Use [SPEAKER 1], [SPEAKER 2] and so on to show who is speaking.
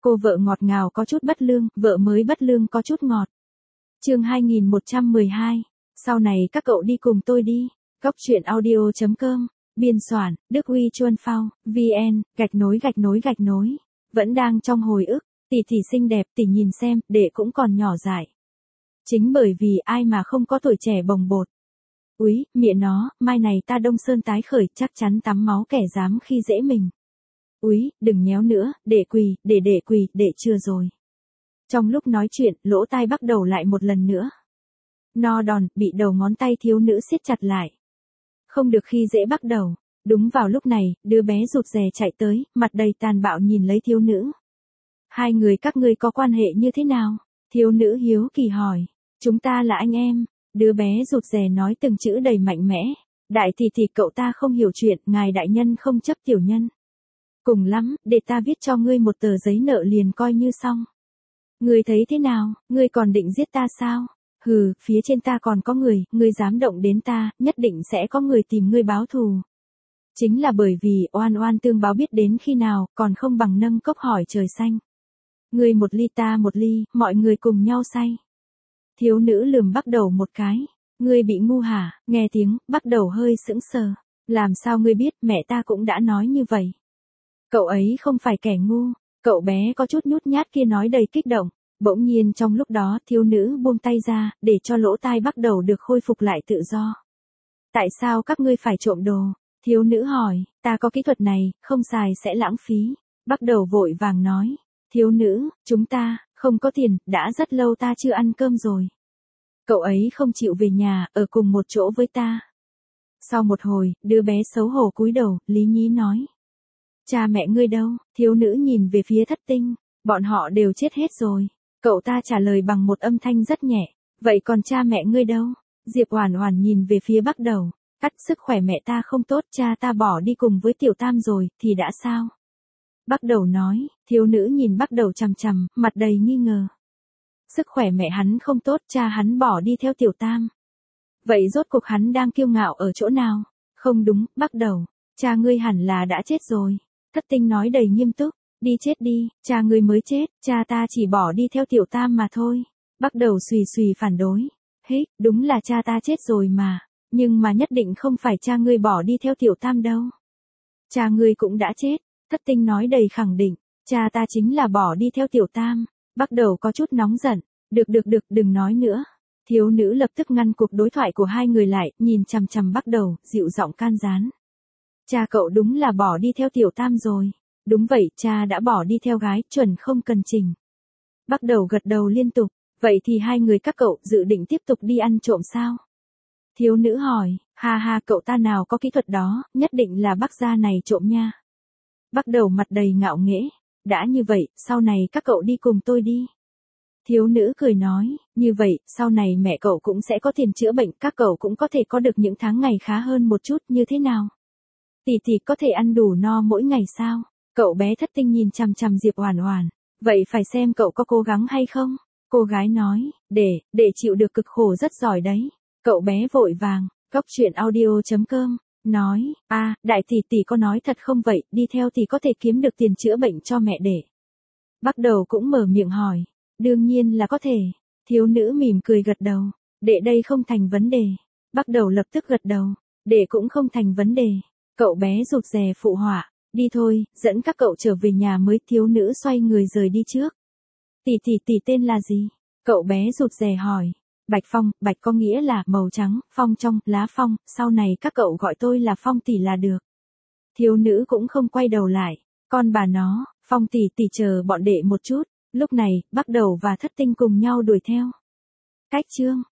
[SPEAKER 1] Cô vợ ngọt ngào có chút bất lương, vợ mới bất lương có chút ngọt. Chương 2112. Sau này các cậu đi cùng tôi đi. Góc truyện audio.com. Biên soạn, Đức Huy Chuân Phao, VN, gạch nối. Vẫn đang trong hồi ức, tỷ xinh đẹp, tỷ nhìn xem, đệ cũng còn nhỏ dại. Chính bởi vì ai mà không có tuổi trẻ bồng bột. Úi, mẹ nó, mai này ta Đông Sơn tái khởi, chắc chắn tắm máu kẻ dám khi dễ mình. Úi, đừng nhéo nữa, để quỳ, để quỳ, để chưa rồi. Trong lúc nói chuyện, lỗ tai bắt đầu lại một lần nữa. No đòn, bị đầu ngón tay thiếu nữ siết chặt lại. Không được khi dễ bắt đầu. Đúng vào lúc này, đứa bé rụt rè chạy tới, mặt đầy tàn bạo nhìn lấy thiếu nữ. Hai người các ngươi có quan hệ như thế nào? Thiếu nữ hiếu kỳ hỏi. Chúng ta là anh em. Đứa bé rụt rè nói từng chữ đầy mạnh mẽ. Đại tỷ cậu ta không hiểu chuyện, ngài đại nhân không chấp tiểu nhân. Cùng lắm, để ta viết cho ngươi một tờ giấy nợ liền coi như xong. Ngươi thấy thế nào, ngươi còn định giết ta sao? Hừ, phía trên ta còn có người, ngươi dám động đến ta, nhất định sẽ có người tìm ngươi báo thù. Chính là bởi vì oan oan tương báo biết đến khi nào, còn không bằng nâng cốc hỏi trời xanh. Ngươi một ly ta một ly, mọi người cùng nhau say. Thiếu nữ lườm bắt đầu một cái. Ngươi bị ngu hả? Nghe tiếng, bắt đầu hơi sững sờ. Làm sao ngươi biết, mẹ ta cũng đã nói như vậy. Cậu ấy không phải kẻ ngu. Cậu bé có chút nhút nhát kia nói đầy kích động. Bỗng nhiên trong lúc đó thiếu nữ buông tay ra, để cho lỗ tai bắt đầu được khôi phục lại tự do. Tại sao các ngươi phải trộm đồ? Thiếu nữ hỏi, ta có kỹ thuật này, không xài sẽ lãng phí. Bắt đầu vội vàng nói. Thiếu nữ, chúng ta, không có tiền, đã rất lâu ta chưa ăn cơm rồi. Cậu ấy không chịu về nhà, ở cùng một chỗ với ta. Sau một hồi, đứa bé xấu hổ cúi đầu, lý nhí nói. Cha mẹ ngươi đâu? Thiếu nữ nhìn về phía Thất Tinh. Bọn họ đều chết hết rồi. Cậu ta trả lời bằng một âm thanh rất nhẹ. Vậy còn cha mẹ ngươi đâu? Diệp Oản Oản nhìn về phía Bắc Đầu. Sức khỏe mẹ ta không tốt, cha ta bỏ đi cùng với Tiểu Tam rồi, thì đã sao? Bắc Đầu nói. Thiếu nữ nhìn Bắc Đầu chằm chằm, mặt đầy nghi ngờ. Sức khỏe mẹ hắn không tốt, cha hắn bỏ đi theo Tiểu Tam. Vậy rốt cuộc hắn đang kiêu ngạo ở chỗ nào? Không đúng, Bắc Đầu. Cha ngươi hẳn là đã chết rồi. Thất Tinh nói đầy nghiêm túc. Đi chết đi, cha ngươi mới chết, cha ta chỉ bỏ đi theo Tiểu Tam mà thôi. Bắc Đầu xùy phản đối. Hế, đúng là cha ta chết rồi mà. Nhưng mà nhất định không phải cha ngươi bỏ đi theo Tiểu Tam đâu. Cha ngươi cũng đã chết. Thất Tinh nói đầy khẳng định. Cha ta chính là bỏ đi theo Tiểu Tam. Bắc Đầu có chút nóng giận. Được, đừng nói nữa. Thiếu nữ lập tức ngăn cuộc đối thoại của hai người lại, nhìn chằm chằm Bắc Đầu, dịu giọng can gián. Cha cậu đúng là bỏ đi theo Tiểu Tam rồi. Đúng vậy, cha đã bỏ đi theo gái, chuẩn không cần trình. Bắc Đầu gật đầu liên tục. Vậy thì hai người các cậu dự định tiếp tục đi ăn trộm sao? Thiếu nữ hỏi, ha cậu ta nào có kỹ thuật đó, nhất định là Bắc gia này trộm nha. Bắc Đầu mặt đầy ngạo nghễ. Đã như vậy, sau này các cậu đi cùng tôi đi. Thiếu nữ cười nói, như vậy, sau này mẹ cậu cũng sẽ có tiền chữa bệnh, các cậu cũng có thể có được những tháng ngày khá hơn một chút, như thế nào? Tỷ có thể ăn đủ no mỗi ngày sao? Cậu bé Thất Tinh nhìn chằm chằm Diệp Oản Oản. Vậy phải xem cậu có cố gắng hay không? Cô gái nói, để chịu được cực khổ rất giỏi đấy. Cậu bé vội vàng, góc truyện audio.com, nói, đại tỷ có nói thật không vậy, đi theo thì có thể kiếm được tiền chữa bệnh cho mẹ đẻ. Bắc Đầu cũng mở miệng hỏi, đương nhiên là có thể. Thiếu nữ mỉm cười gật đầu, đệ đây không thành vấn đề. Bắc Đầu lập tức gật đầu, đệ cũng không thành vấn đề. Cậu bé rụt rè phụ họa, đi thôi, dẫn các cậu trở về nhà mới. Thiếu nữ xoay người rời đi trước. Tỷ tên là gì? Cậu bé rụt rè hỏi. Bạch Phong, bạch có nghĩa là màu trắng, phong trong, lá phong, sau này các cậu gọi tôi là Phong tỷ là được. Thiếu nữ cũng không quay đầu lại. Con bà nó, Phong tỷ chờ bọn đệ một chút. Lúc này, Bắc Đầu và Thất Tinh cùng nhau đuổi theo. Cách chương